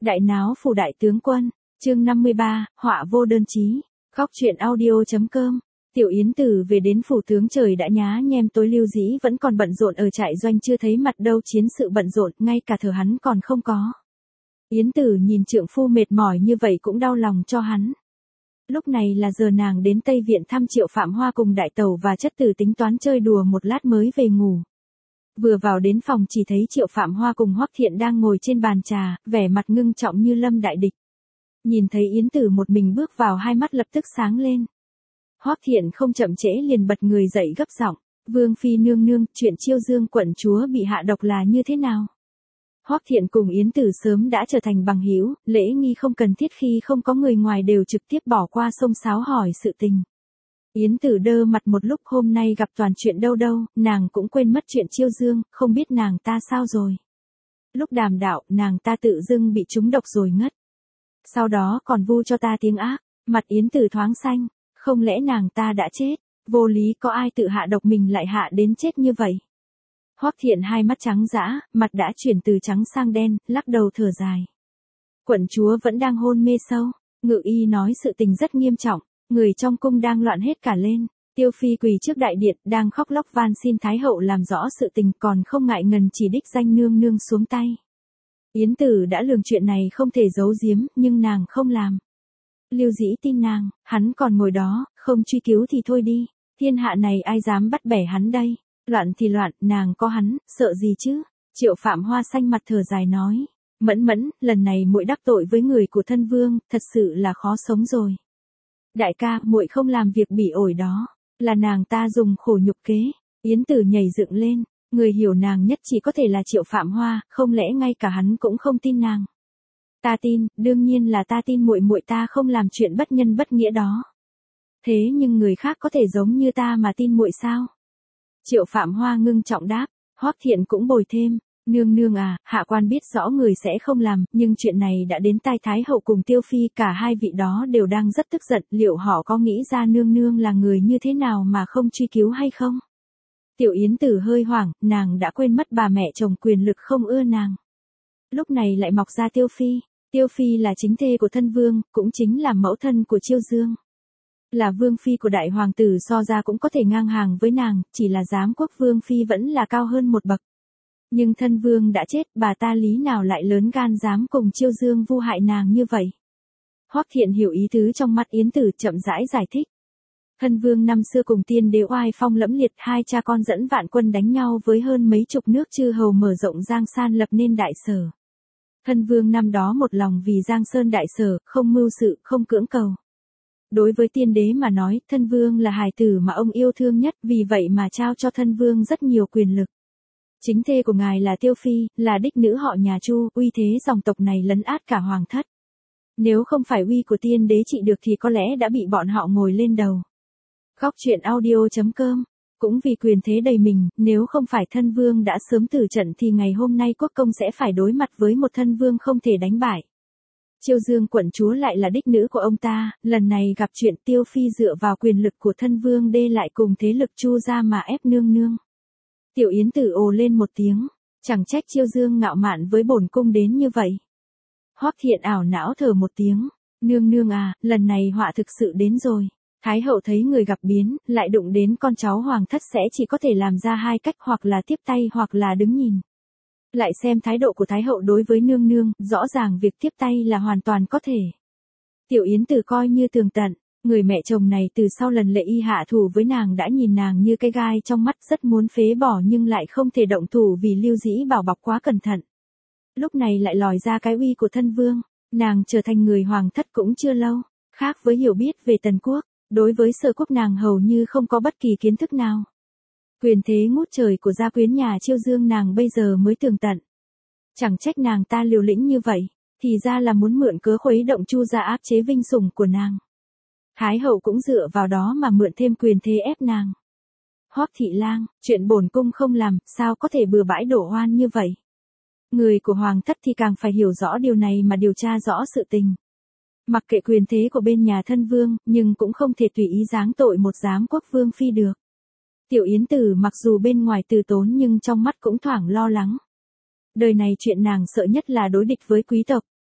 Đại náo phủ đại tướng quân, chương 53, họa vô đơn chí, góc truyện audio.com. Tiểu Yến Tử về đến phủ tướng trời đã nhá nhem tối, Lưu Dĩ vẫn còn bận rộn ở trại doanh chưa thấy mặt đâu, chiến sự bận rộn, ngay cả thở hắn còn không có. Yến Tử nhìn trượng phu mệt mỏi như vậy cũng đau lòng cho hắn. Lúc này là giờ nàng đến Tây Viện thăm Triệu Phạm Hoa cùng đại tẩu và chất tử, tính toán chơi đùa một lát mới về ngủ. Vừa vào đến phòng chỉ thấy Triệu Phạm Hoa cùng Hoắc Thiện đang ngồi trên bàn trà, vẻ mặt ngưng trọng như lâm đại địch. Nhìn thấy Yến Tử một mình bước vào, hai mắt lập tức sáng lên. Hoắc Thiện không chậm trễ liền bật người dậy gấp giọng, "Vương phi nương nương, chuyện Chiêu Dương quận chúa bị hạ độc là như thế nào?" Hoắc Thiện cùng Yến Tử sớm đã trở thành bằng hữu, lễ nghi không cần thiết khi không có người ngoài đều trực tiếp bỏ qua xông xáo hỏi sự tình. Yến Tử đơ mặt một lúc, hôm nay gặp toàn chuyện đâu, nàng cũng quên mất chuyện Chiêu Dương, không biết nàng ta sao rồi. Lúc đàm đạo, nàng ta tự dưng bị trúng độc rồi ngất. Sau đó còn vu cho ta tiếng ác, mặt Yến Tử thoáng xanh, không lẽ nàng ta đã chết, vô lý, có ai tự hạ độc mình lại hạ đến chết như vậy. Hoắc Thiện hai mắt trắng dã, mặt đã chuyển từ trắng sang đen, lắc đầu thở dài. Quận chúa vẫn đang hôn mê sâu, Ngự y nói sự tình rất nghiêm trọng, người trong cung đang loạn hết cả lên. Tiêu phi quỳ trước đại điện, đang khóc lóc van xin thái hậu làm rõ sự tình, còn không ngại ngần chỉ đích danh nương nương xuống tay. Yến Tử đã lường chuyện này không thể giấu giếm, nhưng nàng không làm. Lưu Dĩ tin nàng, hắn còn ngồi đó, không truy cứu thì thôi đi, thiên hạ này ai dám bắt bẻ hắn đây. Loạn thì loạn, nàng có hắn, sợ gì chứ? Triệu Phạm Hoa xanh mặt thở dài nói, Mẫn, lần này muội đắc tội với người của thân vương, thật sự là khó sống rồi. Đại ca, muội không làm việc bỉ ổi đó, là nàng ta dùng khổ nhục kế. Yến Tử nhảy dựng lên, người hiểu nàng nhất chỉ có thể là Triệu Phạm Hoa, không lẽ ngay cả hắn cũng không tin nàng? Ta tin, đương nhiên là ta tin muội ta không làm chuyện bất nhân bất nghĩa đó. Thế nhưng người khác có thể giống như ta mà tin muội sao? Triệu Phạm Hoa ngưng trọng đáp. Hoắc Thiện cũng bồi thêm, nương nương à, hạ quan biết rõ người sẽ không làm, nhưng chuyện này đã đến tai thái hậu cùng Tiêu phi, cả hai vị đó đều đang rất tức giận, liệu họ có nghĩ ra nương nương là người như thế nào mà không truy cứu hay không? Tiểu Yến Tử hơi hoảng, nàng đã quên mất bà mẹ chồng quyền lực không ưa nàng. Lúc này lại mọc ra Tiêu phi là chính thê của thân vương, cũng chính là mẫu thân của Chiêu Dương. Là vương phi của đại hoàng tử, so ra cũng có thể ngang hàng với nàng, chỉ là giám quốc vương phi vẫn là cao hơn một bậc. Nhưng thân vương đã chết, bà ta lý nào lại lớn gan dám cùng Chiêu Dương vu hại nàng như vậy? Hoắc Thiện hiểu ý tứ trong mắt Yến Tử, chậm rãi giải thích. Thân vương năm xưa cùng tiên đế oai phong lẫm liệt, hai cha con dẫn vạn quân đánh nhau với hơn mấy chục nước chư hầu, mở rộng Giang San, lập nên đại sở. Thân vương năm đó một lòng vì Giang Sơn đại sở, không mưu sự, không cưỡng cầu. Đối với tiên đế mà nói, thân vương là hài tử mà ông yêu thương nhất, vì vậy mà trao cho thân vương rất nhiều quyền lực. Chính thê của ngài là Tiêu phi, là đích nữ họ nhà Chu, uy thế dòng tộc này lấn át cả hoàng thất. Nếu không phải uy của tiên đế trị được thì có lẽ đã bị bọn họ ngồi lên đầu. Góc truyện audio.com. Cũng vì quyền thế đầy mình, nếu không phải thân vương đã sớm tử trận thì ngày hôm nay quốc công sẽ phải đối mặt với một thân vương không thể đánh bại. Chiêu Dương quận chúa lại là đích nữ của ông ta, lần này gặp chuyện Tiêu phi dựa vào quyền lực của thân vương đê lại cùng thế lực Chu gia mà ép nương nương. Tiểu Yến Tử ồ lên một tiếng, chẳng trách Chiêu Dương ngạo mạn với bổn cung đến như vậy. Hoắc Thiện ảo não thở một tiếng, nương nương à, lần này họa thực sự đến rồi. Thái hậu thấy người gặp biến, lại đụng đến con cháu hoàng thất sẽ chỉ có thể làm ra hai cách, hoặc là tiếp tay hoặc là đứng nhìn. Lại xem thái độ của thái hậu đối với nương nương, rõ ràng việc tiếp tay là hoàn toàn có thể. Tiểu Yến Tử coi như tường tận, người mẹ chồng này từ sau lần Lệ Y hạ thủ với nàng đã nhìn nàng như cái gai trong mắt, rất muốn phế bỏ nhưng lại không thể động thủ vì Lưu Dĩ bảo bọc quá cẩn thận. Lúc này lại lòi ra cái uy của thân vương, nàng trở thành người hoàng thất cũng chưa lâu, khác với hiểu biết về Tần quốc, đối với Sở quốc nàng hầu như không có bất kỳ kiến thức nào. Quyền thế ngút trời của gia quyến nhà Chiêu Dương nàng bây giờ mới tường tận. Chẳng trách nàng ta liều lĩnh như vậy, thì ra là muốn mượn cớ khuấy động Chu gia áp chế vinh sủng của nàng. Thái hậu cũng dựa vào đó mà mượn thêm quyền thế ép nàng. Hoắc thị lang, chuyện bổn cung không làm, sao có thể bừa bãi đổ oan như vậy? Người của hoàng thất thì càng phải hiểu rõ điều này mà điều tra rõ sự tình. Mặc kệ quyền thế của bên nhà thân vương, nhưng cũng không thể tùy ý giáng tội một giám quốc vương phi được. Tiểu Yến Tử mặc dù bên ngoài từ tốn nhưng trong mắt cũng thoảng lo lắng. Đời này chuyện nàng sợ nhất là đối địch với quý tộc.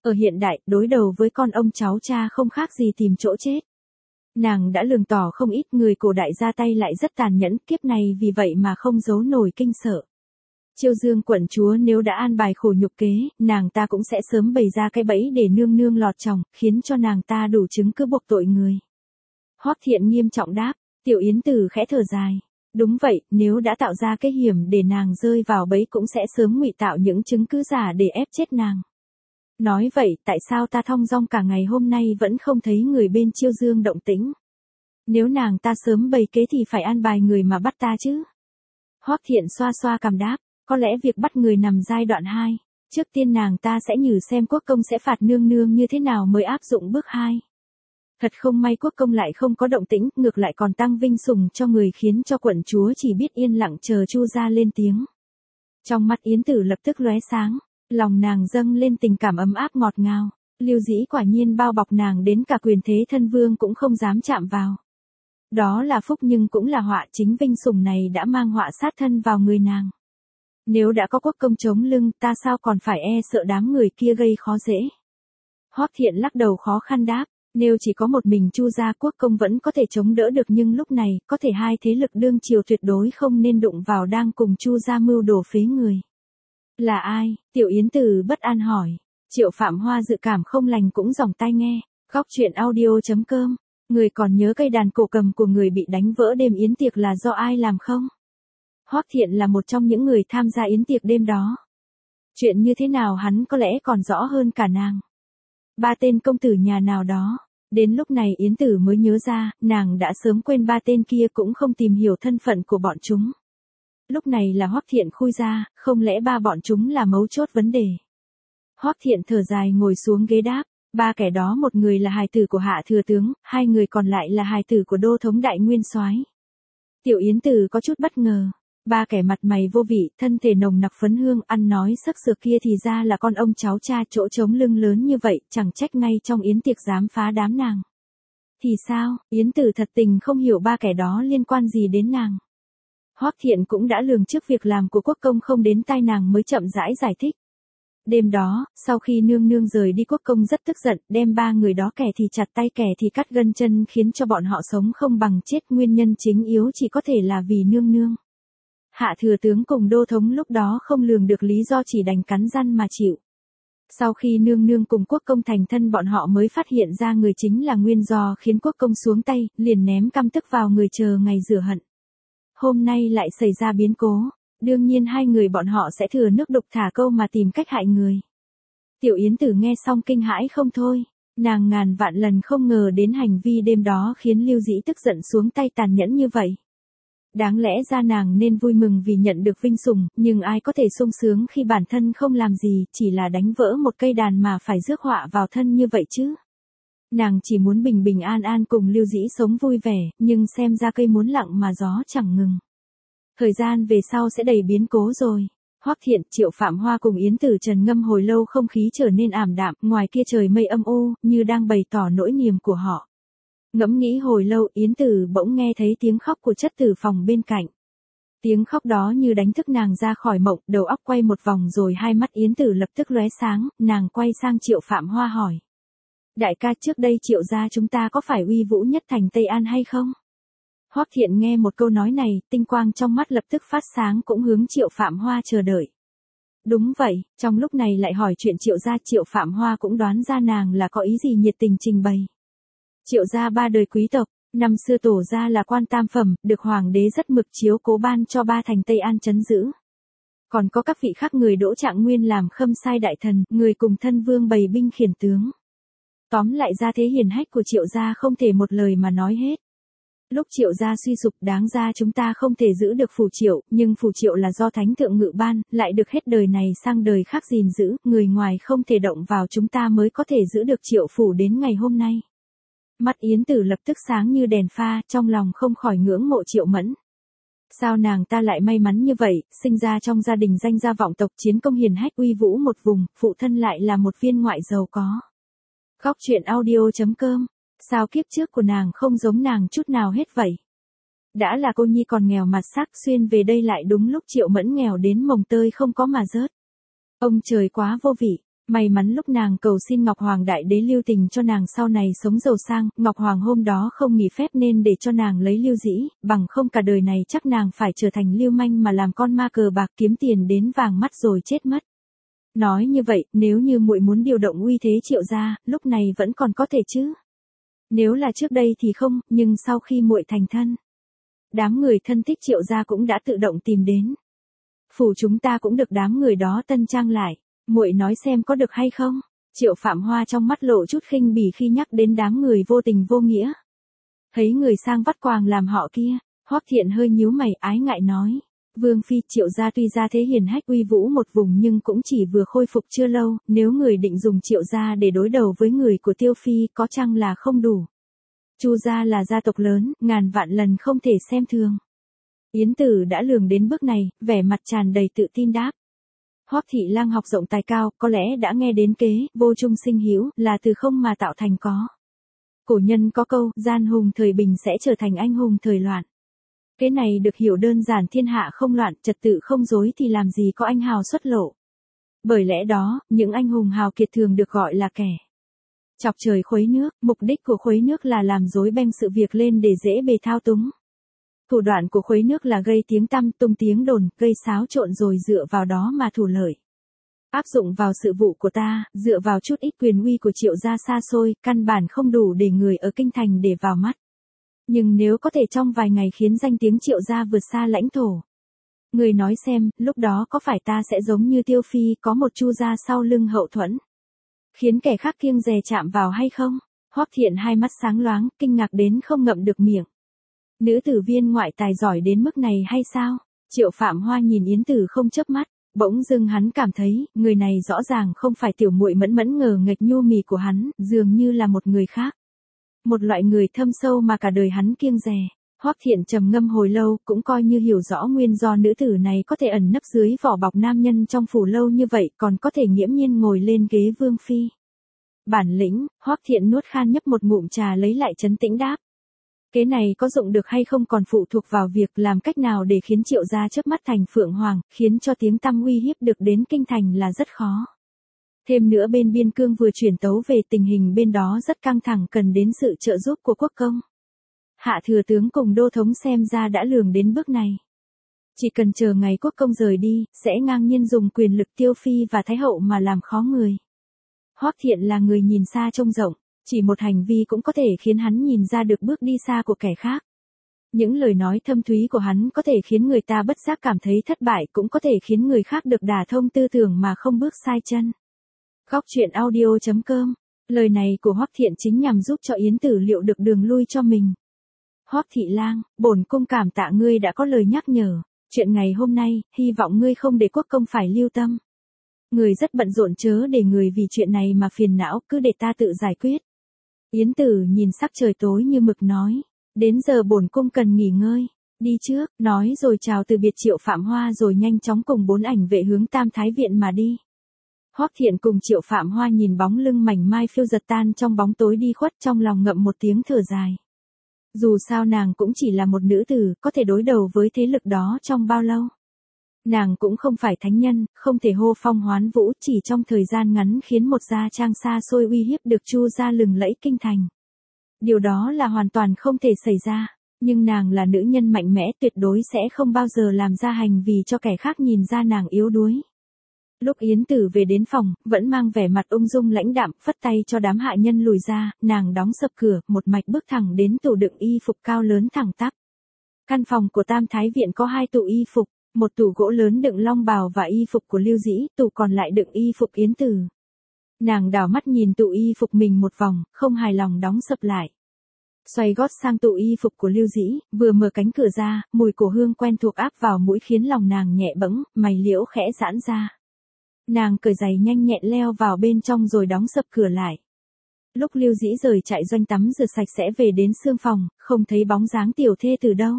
Ở hiện đại, đối đầu với con ông cháu cha không khác gì tìm chỗ chết. Nàng đã lường tỏ không ít, người cổ đại ra tay lại rất tàn nhẫn, kiếp này vì vậy mà không giấu nổi kinh sợ. Chiêu Dương quận chúa nếu đã an bài khổ nhục kế, nàng ta cũng sẽ sớm bày ra cái bẫy để nương nương lọt chồng, khiến cho nàng ta đủ chứng cứ buộc tội người. Hoắc Thiện nghiêm trọng đáp, Tiểu Yến Tử khẽ thở dài. Đúng vậy, nếu đã tạo ra cái hiểm để nàng rơi vào bẫy cũng sẽ sớm ngụy tạo những chứng cứ giả để ép chết nàng. Nói vậy, tại sao ta thong dong cả ngày hôm nay vẫn không thấy người bên Chiêu Dương động tĩnh? Nếu nàng ta sớm bày kế thì phải an bài người mà bắt ta chứ? Hoắc Thiện xoa xoa cằm đáp, có lẽ việc bắt người nằm giai đoạn 2. Trước tiên nàng ta sẽ nhử xem quốc công sẽ phạt nương nương như thế nào mới áp dụng bước 2. Thật không may quốc công lại không có động tĩnh, ngược lại còn tăng vinh sủng cho người, khiến cho quận chúa chỉ biết yên lặng chờ Chu gia lên tiếng. Trong mắt Yến Tử lập tức lóe sáng, lòng nàng dâng lên tình cảm ấm áp ngọt ngào. Lưu Dĩ quả nhiên bao bọc nàng đến cả quyền thế thân vương cũng không dám chạm vào. Đó là phúc nhưng cũng là họa, chính vinh sủng này đã mang họa sát thân vào người nàng. Nếu đã có quốc công chống lưng, ta sao còn phải e sợ đám người kia gây khó dễ. Hoắc Thiện lắc đầu khó khăn đáp, nếu chỉ có một mình Chu gia, quốc công vẫn có thể chống đỡ được, nhưng lúc này, có thể hai thế lực đương triều tuyệt đối không nên đụng vào đang cùng Chu gia mưu đồ phế người. Là ai? Tiểu Yến Tử bất an hỏi. Triệu Phạm Hoa dự cảm không lành cũng dòng tai nghe. Góc truyện audio.com. Người còn nhớ cây đàn cổ cầm của người bị đánh vỡ đêm yến tiệc là do ai làm không? Hoắc Thiện là một trong những người tham gia yến tiệc đêm đó. Chuyện như thế nào hắn có lẽ còn rõ hơn cả nàng. 3 tên công tử nhà nào đó. Đến lúc này Yến Tử mới nhớ ra, nàng đã sớm quên 3 tên kia cũng không tìm hiểu thân phận của bọn chúng. Lúc này là Hoắc Thiện khui ra, không lẽ 3 bọn chúng là mấu chốt vấn đề. Hoắc Thiện thở dài ngồi xuống ghế đáp, 3 kẻ đó, một người là hài tử của Hạ thừa tướng, 2 người còn lại là hài tử của đô thống đại nguyên soái. Tiểu Yến Tử có chút bất ngờ. 3 kẻ mặt mày vô vị, thân thể nồng nặc phấn hương, ăn nói sắc sược kia thì ra là con ông cháu cha, chỗ trống lưng lớn như vậy, chẳng trách ngay trong yến tiệc dám phá đám nàng. Thì sao, Yến Tử thật tình không hiểu 3 kẻ đó liên quan gì đến nàng. Hoắc Thiện cũng đã lường trước việc làm của quốc công không đến tai nàng mới chậm rãi giải thích. Đêm đó, sau khi nương nương rời đi, quốc công rất tức giận, đem 3 người đó kẻ thì chặt tay kẻ thì cắt gân chân, khiến cho bọn họ sống không bằng chết, nguyên nhân chính yếu chỉ có thể là vì nương nương. Hạ thừa tướng cùng đô thống lúc đó không lường được lý do, chỉ đành cắn răng mà chịu. Sau khi nương nương cùng quốc công thành thân, bọn họ mới phát hiện ra người chính là nguyên do khiến quốc công xuống tay, liền ném căm tức vào người chờ ngày rửa hận. Hôm nay lại xảy ra biến cố, đương nhiên 2 người bọn họ sẽ thừa nước đục thả câu mà tìm cách hại người. Tiểu Yến Tử nghe xong kinh hãi không thôi, nàng ngàn vạn lần không ngờ đến hành vi đêm đó khiến Lưu Dĩ tức giận xuống tay tàn nhẫn như vậy. Đáng lẽ ra nàng nên vui mừng vì nhận được vinh sủng, nhưng ai có thể sung sướng khi bản thân không làm gì, chỉ là đánh vỡ một cây đàn mà phải rước họa vào thân như vậy chứ. Nàng chỉ muốn bình bình an an cùng Lưu Dĩ sống vui vẻ, nhưng xem ra cây muốn lặng mà gió chẳng ngừng. Thời gian về sau sẽ đầy biến cố rồi. Hoắc Thiện, Triệu Phạm Hoa cùng Yến Tử trầm ngâm hồi lâu, không khí trở nên ảm đạm, ngoài kia trời mây âm u, như đang bày tỏ nỗi niềm của họ. Ngẫm nghĩ hồi lâu, Yến Tử bỗng nghe thấy tiếng khóc của chất tử phòng bên cạnh. Tiếng khóc đó như đánh thức nàng ra khỏi mộng, đầu óc quay một vòng rồi hai mắt Yến Tử lập tức lóe sáng, nàng quay sang Triệu Phạm Hoa hỏi. Đại ca, trước đây Triệu gia chúng ta có phải uy vũ nhất thành Tây An hay không? Hoắc Thiện nghe một câu nói này, tinh quang trong mắt lập tức phát sáng, cũng hướng Triệu Phạm Hoa chờ đợi. Đúng vậy, trong lúc này lại hỏi chuyện Triệu gia, Triệu Phạm Hoa cũng đoán ra nàng là có ý gì, nhiệt tình trình bày. Triệu gia 3 đời quý tộc, năm xưa tổ gia là quan tam phẩm, được hoàng đế rất mực chiếu cố ban cho 3 thành Tây An trấn giữ. Còn có các vị khác người Đỗ Trạng Nguyên làm khâm sai đại thần, người cùng thân vương bày binh khiển tướng. Tóm lại ra thế hiển hách của Triệu gia không thể một lời mà nói hết. Lúc Triệu gia suy sụp, đáng ra chúng ta không thể giữ được phủ Triệu, nhưng phủ Triệu là do thánh thượng ngự ban, lại được hết đời này sang đời khác gìn giữ, người ngoài không thể động vào, chúng ta mới có thể giữ được Triệu phủ đến ngày hôm nay. Mắt Yến Tử lập tức sáng như đèn pha, trong lòng không khỏi ngưỡng mộ Triệu Mẫn. Sao nàng ta lại may mắn như vậy, sinh ra trong gia đình danh gia vọng tộc, chiến công hiển hách, uy vũ một vùng, phụ thân lại là một viên ngoại giàu có. Góc truyện audio.com. Sao kiếp trước của nàng không giống nàng chút nào hết vậy? Đã là cô nhi còn nghèo mặt sắc, xuyên về đây lại đúng lúc Triệu Mẫn nghèo đến mồng tơi không có mà rớt. Ông trời quá vô vị, May mắn lúc nàng cầu xin Ngọc Hoàng Đại Đế lưu tình cho nàng sau này sống giàu sang, Ngọc Hoàng hôm đó không nghỉ phép nên để cho nàng lấy Lưu Dĩ, bằng không cả đời này chắc nàng phải trở thành lưu manh mà làm con ma cờ bạc kiếm tiền đến vàng mắt rồi chết mất. Nói như vậy, nếu như muội muốn điều động uy thế Triệu gia, lúc này vẫn còn có thể chứ. Nếu là trước đây thì không, nhưng sau khi muội thành thân, đám người thân thích Triệu gia cũng đã tự động tìm đến. Phủ chúng ta cũng được đám người đó tân trang lại. Muội nói xem có được hay không? Triệu Phạm Hoa trong mắt lộ chút khinh bỉ khi nhắc đến đám người vô tình vô nghĩa. Thấy người sang vắt quàng làm họ kia, Hoắc Thiện hơi nhíu mày ái ngại nói. Vương phi Triệu gia tuy ra thế hiền hách uy vũ một vùng nhưng cũng chỉ vừa khôi phục chưa lâu, nếu người định dùng Triệu gia để đối đầu với người của Tiêu phi có chăng là không đủ. Chu gia là gia tộc lớn, ngàn vạn lần không thể xem thường. Yến Tử đã lường đến bước này, vẻ mặt tràn đầy tự tin đáp. Hoắc Thị Lang học rộng tài cao, có lẽ đã nghe đến kế, vô trung sinh hữu, là từ không mà tạo thành có. Cổ nhân có câu, gian hùng thời bình sẽ trở thành anh hùng thời loạn. Cái này được hiểu đơn giản thiên hạ không loạn, trật tự không rối thì làm gì có anh hào xuất lộ. Bởi lẽ đó, những anh hùng hào kiệt thường được gọi là kẻ chọc trời khuấy nước, mục đích của khuấy nước là làm rối beng sự việc lên để dễ bề thao túng. Thủ đoạn của khuấy nước là gây tiếng tăm, tung tiếng đồn, gây xáo trộn rồi dựa vào đó mà thủ lợi. Áp dụng vào sự vụ của ta, dựa vào chút ít quyền uy của Triệu gia xa xôi, căn bản không đủ để người ở kinh thành để vào mắt. Nhưng nếu có thể trong vài ngày khiến danh tiếng Triệu gia vượt xa lãnh thổ. Người nói xem, lúc đó có phải ta sẽ giống như Tiêu phi có một Chu gia sau lưng hậu thuẫn, khiến kẻ khác kiêng dè chạm vào hay không? Hoắc Thiện hai mắt sáng loáng, kinh ngạc đến không ngậm được miệng. Nữ tử viên ngoại tài giỏi đến mức này hay sao? Triệu Phạm Hoa nhìn Yến Tử không chớp mắt, bỗng dưng hắn cảm thấy, người này rõ ràng không phải tiểu muội mẫn mẫn ngờ nghệch nhu mì của hắn, dường như là một người khác. Một loại người thâm sâu mà cả đời hắn kiêng dè. Hoắc Thiện trầm ngâm hồi lâu, cũng coi như hiểu rõ nguyên do nữ tử này có thể ẩn nấp dưới vỏ bọc nam nhân trong phủ lâu như vậy, còn có thể nghiễm nhiên ngồi lên ghế vương phi. Bản lĩnh, Hoắc Thiện nuốt khan nhấp một ngụm trà lấy lại trấn tĩnh đáp. Kế này có dụng được hay không còn phụ thuộc vào việc làm cách nào để khiến Triệu gia chớp mắt thành Phượng Hoàng, khiến cho tiếng tăm uy hiếp được đến kinh thành là rất khó. Thêm nữa bên biên cương vừa chuyển tấu về tình hình bên đó rất căng thẳng cần đến sự trợ giúp của quốc công. Hạ thừa tướng cùng đô thống xem ra đã lường đến bước này. Chỉ cần chờ ngày quốc công rời đi, sẽ ngang nhiên dùng quyền lực Tiêu phi và Thái hậu mà làm khó người. Hoắc Thiện là người nhìn xa trông rộng. Chỉ một hành vi cũng có thể khiến hắn nhìn ra được bước đi xa của kẻ khác. Những lời nói thâm thúy của hắn có thể khiến người ta bất giác cảm thấy thất bại, cũng có thể khiến người khác được đả thông tư tưởng mà không bước sai chân. Góc truyện audio.com. Lời này của Hoắc Thiện chính nhằm giúp cho Yến Tử liệu được đường lui cho mình. Hoắc Thị Lang, bổn cung cảm tạ ngươi đã có lời nhắc nhở. Chuyện ngày hôm nay, hy vọng ngươi không để quốc công phải lưu tâm. Người rất bận rộn chớ để người vì chuyện này mà phiền não, cứ để ta tự giải quyết. Yến Tử nhìn sắc trời tối như mực nói, đến giờ bổn cung cần nghỉ ngơi, đi trước, nói rồi chào từ biệt Triệu Phạm Hoa rồi nhanh chóng cùng 4 ảnh vệ hướng Tam Thái Viện mà đi. Hoắc Thiện cùng Triệu Phạm Hoa nhìn bóng lưng mảnh mai phiêu giật tan trong bóng tối đi khuất trong lòng ngậm một tiếng thở dài. Dù sao nàng cũng chỉ là một nữ tử, có thể đối đầu với thế lực đó trong bao lâu. Nàng cũng không phải thánh nhân, không thể hô phong hoán vũ, chỉ trong thời gian ngắn khiến một gia trang xa xôi uy hiếp được Chu gia lừng lẫy kinh thành. Điều đó là hoàn toàn không thể xảy ra, nhưng nàng là nữ nhân mạnh mẽ tuyệt đối sẽ không bao giờ làm ra hành vì cho kẻ khác nhìn ra nàng yếu đuối. Lúc Yến Tử về đến phòng, vẫn mang vẻ mặt ung dung lãnh đạm, phất tay cho đám hạ nhân lùi ra, nàng đóng sập cửa, một mạch bước thẳng đến tủ đựng y phục cao lớn thẳng tắp. Căn phòng của Tam Thái Viện có 2 tủ y phục. Một tủ gỗ lớn đựng long bào và y phục của Lưu Dĩ, tủ còn lại đựng y phục Yến Tử. Nàng đảo mắt nhìn tủ y phục mình một vòng, không hài lòng đóng sập lại. Xoay gót sang tủ y phục của Lưu Dĩ, vừa mở cánh cửa ra, mùi cổ hương quen thuộc áp vào mũi khiến lòng nàng nhẹ bẫng, mày liễu khẽ giãn ra. Nàng cởi giày nhanh nhẹn leo vào bên trong rồi đóng sập cửa lại. Lúc Lưu Dĩ rời trại doanh tắm rửa sạch sẽ về đến xương phòng, không thấy bóng dáng tiểu thê từ đâu.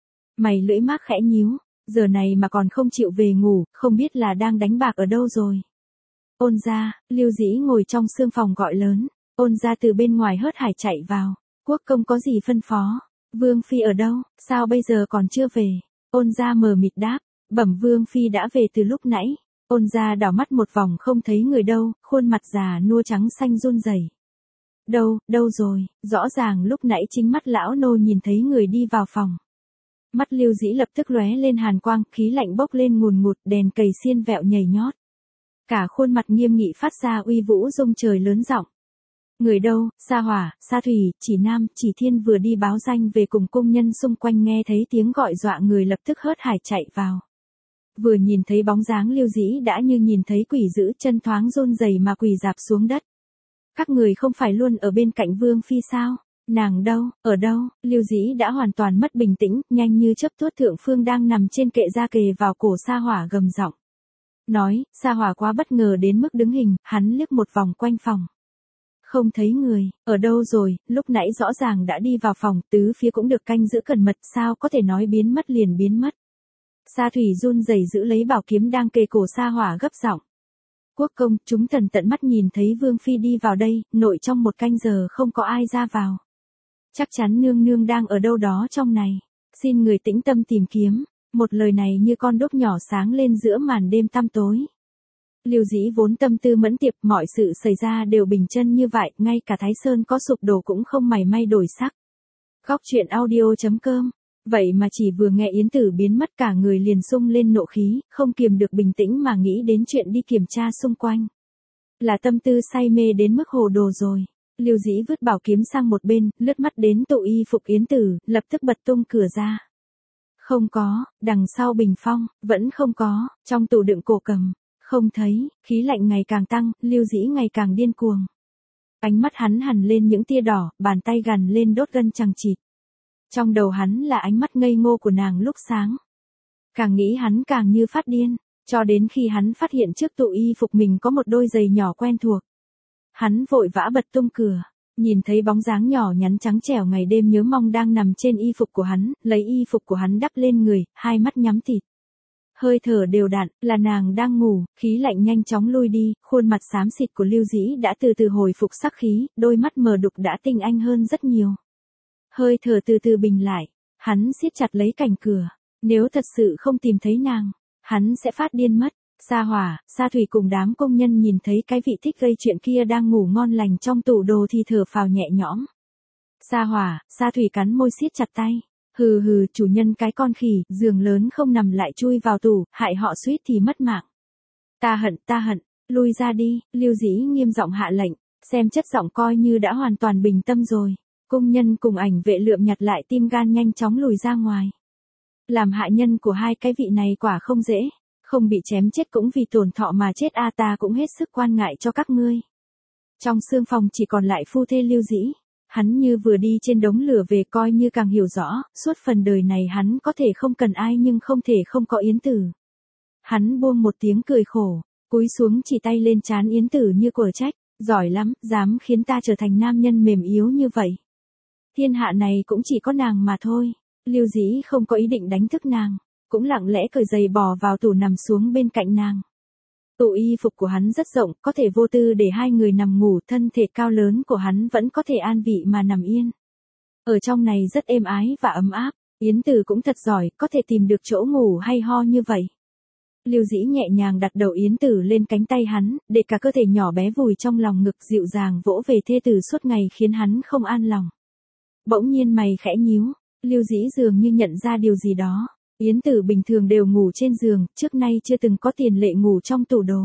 Mày lưỡi mác khẽ nhíu. Giờ này mà còn không chịu về ngủ, không biết là đang đánh bạc ở đâu rồi. Ôn gia, Lưu Dĩ ngồi trong xương phòng gọi lớn. Ôn gia từ bên ngoài hớt hải chạy vào. Quốc công có gì phân phó? Vương phi ở đâu, sao bây giờ còn chưa về? Ôn gia mờ mịt đáp, bẩm vương phi đã về từ lúc nãy. Ôn gia đảo mắt một vòng không thấy người đâu, khuôn mặt già nua trắng xanh run rẩy. Đâu rồi, rõ ràng lúc nãy chính mắt lão nô nhìn thấy người đi vào phòng. Mắt Lưu Dĩ lập tức lóe lên hàn quang, khí lạnh bốc lên ngùn ngụt, đèn cầy xiên vẹo nhảy nhót. Cả khuôn mặt nghiêm nghị phát ra uy vũ rung trời lớn giọng. Người đâu, Sa Hỏa, Sa Thủy, Chỉ Nam, Chỉ Thiên vừa đi báo danh về cùng công nhân xung quanh nghe thấy tiếng gọi dọa người lập tức hớt hải chạy vào. Vừa nhìn thấy bóng dáng Lưu Dĩ đã như nhìn thấy quỷ dữ, chân thoáng run rẩy mà quỳ rạp xuống đất. Các người không phải luôn ở bên cạnh Vương Phi sao? Nàng đâu, ở đâu? Lưu Dĩ đã hoàn toàn mất bình tĩnh, nhanh như chớp tuốt thượng phương đang nằm trên kệ ra kề vào cổ Sa Hỏa gầm giọng. Nói, Sa Hỏa quá bất ngờ đến mức đứng hình, hắn liếc một vòng quanh phòng. Không thấy người, ở đâu rồi, lúc nãy rõ ràng đã đi vào phòng, tứ phía cũng được canh giữ cẩn mật, sao có thể nói biến mất liền biến mất. Sa Thủy run rẩy giữ lấy bảo kiếm đang kề cổ Sa Hỏa gấp giọng. Quốc công, chúng thần tận mắt nhìn thấy Vương Phi đi vào đây, nội trong một canh giờ không có ai ra vào. Chắc chắn nương nương đang ở đâu đó trong này. Xin người tĩnh tâm tìm kiếm. Một lời này như con đốt nhỏ sáng lên giữa màn đêm tăm tối. Lưu Dĩ vốn tâm tư mẫn tiệp, mọi sự xảy ra đều bình chân như vậy, ngay cả Thái Sơn có sụp đổ cũng không mảy may đổi sắc. Góc truyện audio.com. Vậy mà chỉ vừa nghe Yến Tử biến mất cả người liền sung lên nộ khí, không kiềm được bình tĩnh mà nghĩ đến chuyện đi kiểm tra xung quanh. Là tâm tư say mê đến mức hồ đồ rồi. Lưu Dĩ vứt bảo kiếm sang một bên, lướt mắt đến tụ y phục Yến Tử, lập tức bật tung cửa ra. Không có, đằng sau bình phong, vẫn không có, trong tủ đựng cổ cầm, không thấy, khí lạnh ngày càng tăng, Lưu Dĩ ngày càng điên cuồng. Ánh mắt hắn hằn lên những tia đỏ, bàn tay gằn lên đốt gân chằng chịt. Trong đầu hắn là ánh mắt ngây ngô của nàng lúc sáng. Càng nghĩ hắn càng như phát điên, cho đến khi hắn phát hiện trước tụ y phục mình có một đôi giày nhỏ quen thuộc. Hắn vội vã bật tung cửa, nhìn thấy bóng dáng nhỏ nhắn trắng trẻo ngày đêm nhớ mong đang nằm trên y phục của hắn, lấy y phục của hắn đắp lên người, hai mắt nhắm tịt. Hơi thở đều đặn, là nàng đang ngủ, khí lạnh nhanh chóng lui đi, khuôn mặt xám xịt của Lưu Dĩ đã từ từ hồi phục sắc khí, đôi mắt mờ đục đã tinh anh hơn rất nhiều. Hơi thở từ từ bình lại, hắn siết chặt lấy cành cửa, nếu thật sự không tìm thấy nàng, hắn sẽ phát điên mất. Sa Hỏa, Sa Thủy cùng đám công nhân nhìn thấy cái vị thích gây chuyện kia đang ngủ ngon lành trong tủ đồ thì thở phào nhẹ nhõm. Sa Hỏa, Sa Thủy cắn môi siết chặt tay. Hừ, chủ nhân cái con khỉ, giường lớn không nằm lại chui vào tủ, hại họ suýt thì mất mạng. Ta hận, lui ra đi, Lưu Dĩ nghiêm giọng hạ lệnh, xem chất giọng coi như đã hoàn toàn bình tâm rồi. Công nhân cùng ảnh vệ lượm nhặt lại tim gan nhanh chóng lùi ra ngoài. Làm hạ nhân của hai cái vị này quả không dễ, không bị chém chết cũng vì tổn thọ mà chết ta cũng hết sức quan ngại cho các ngươi. Trong xương phòng chỉ còn lại phu thê Lưu Dĩ. Hắn như vừa đi trên đống lửa về coi như càng hiểu rõ, suốt phần đời này hắn có thể không cần ai nhưng không thể không có Yến Tử. Hắn buông một tiếng cười khổ, cúi xuống chỉ tay lên trán Yến Tử như quở trách, giỏi lắm, dám khiến ta trở thành nam nhân mềm yếu như vậy. Thiên hạ này cũng chỉ có nàng mà thôi. Lưu Dĩ không có ý định đánh thức nàng, cũng lặng lẽ cởi giày bò vào tủ nằm xuống bên cạnh nàng. Tủ y phục của hắn rất rộng, có thể vô tư để hai người nằm ngủ, thân thể cao lớn của hắn vẫn có thể an vị mà nằm yên. Ở trong này rất êm ái và ấm áp, Yến Tử cũng thật giỏi, có thể tìm được chỗ ngủ hay ho như vậy. Lưu Dĩ nhẹ nhàng đặt đầu Yến Tử lên cánh tay hắn, để cả cơ thể nhỏ bé vùi trong lòng ngực dịu dàng vỗ về thê tử suốt ngày khiến hắn không an lòng. Bỗng nhiên mày khẽ nhíu, Lưu Dĩ dường như nhận ra điều gì đó. Yến Tử bình thường đều ngủ trên giường, trước nay chưa từng có tiền lệ ngủ trong tủ đồ.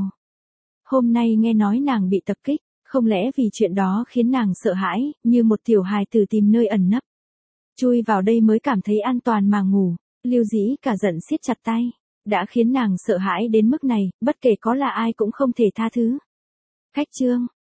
Hôm nay nghe nói nàng bị tập kích, không lẽ vì chuyện đó khiến nàng sợ hãi, như một tiểu hài tử tìm nơi ẩn nấp. Chui vào đây mới cảm thấy an toàn mà ngủ, Lưu Dĩ cả giận siết chặt tay, đã khiến nàng sợ hãi đến mức này, bất kể có là ai cũng không thể tha thứ. Cách chương